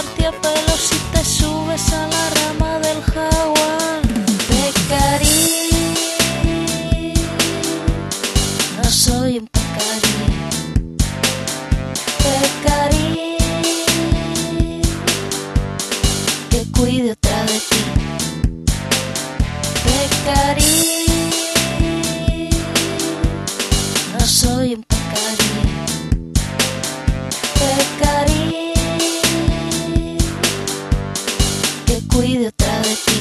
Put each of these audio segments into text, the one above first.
cortarte a pelo si te subes a la rama del jaguar. Pecarí, no soy un pecarí. Pecarí, que cuide otra de ti. Pecarí, no soy un pecarí. Pecarí, que cuide otra de ti.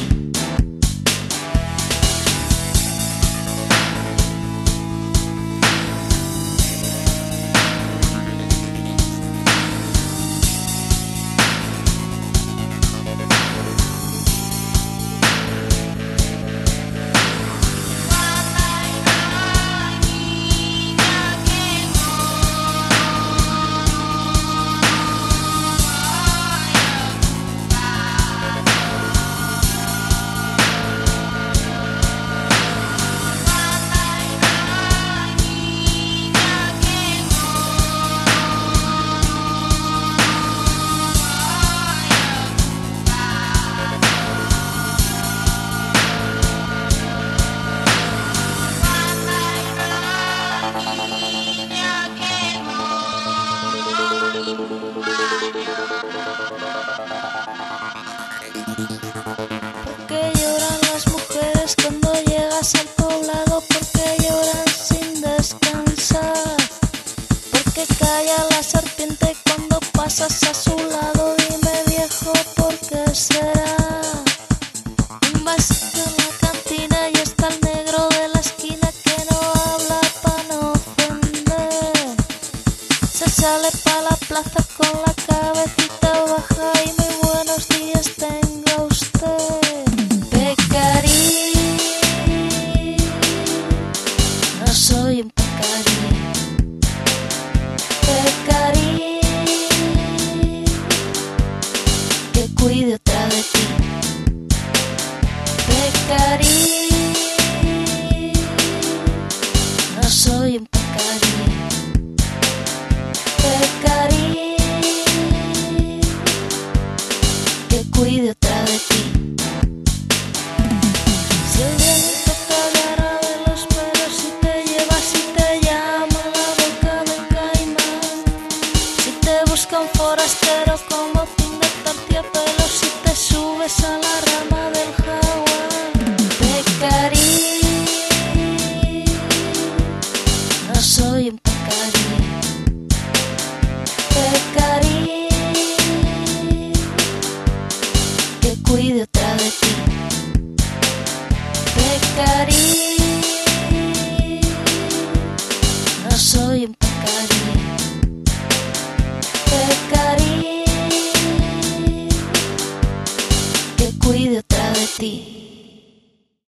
¿Por qué lloran las mujeres cuando llegas al poblado? ¿Por qué lloran sin descansar? ¿Por qué calla la serpiente cuando pasas a su lado? Dime viejo, ¿por qué será? Un vasito en la cantina y está el negro de la esquina que no habla pa' no ofender. Se sale pa' la plaza con la cabecita baja y muy buenos días tenga usted. Pecarí, no soy un pecarí. Pecarí, que cuide otra de ti. Pecarí, no soy un pecarí. Pecarí, que cuide otra de ti. Si el viento te agarra de los pelos y te lleva, si te llama a la boca del caimán, si te busca un forastero como fin de cortarte a pelo, si te subes a la rama del jaguar. Pecarí, no soy un pecarí. Pecarí, que cuide otra de ti. Pecarí, no soy un pecarí. Pecarí, que cuide otra de ti.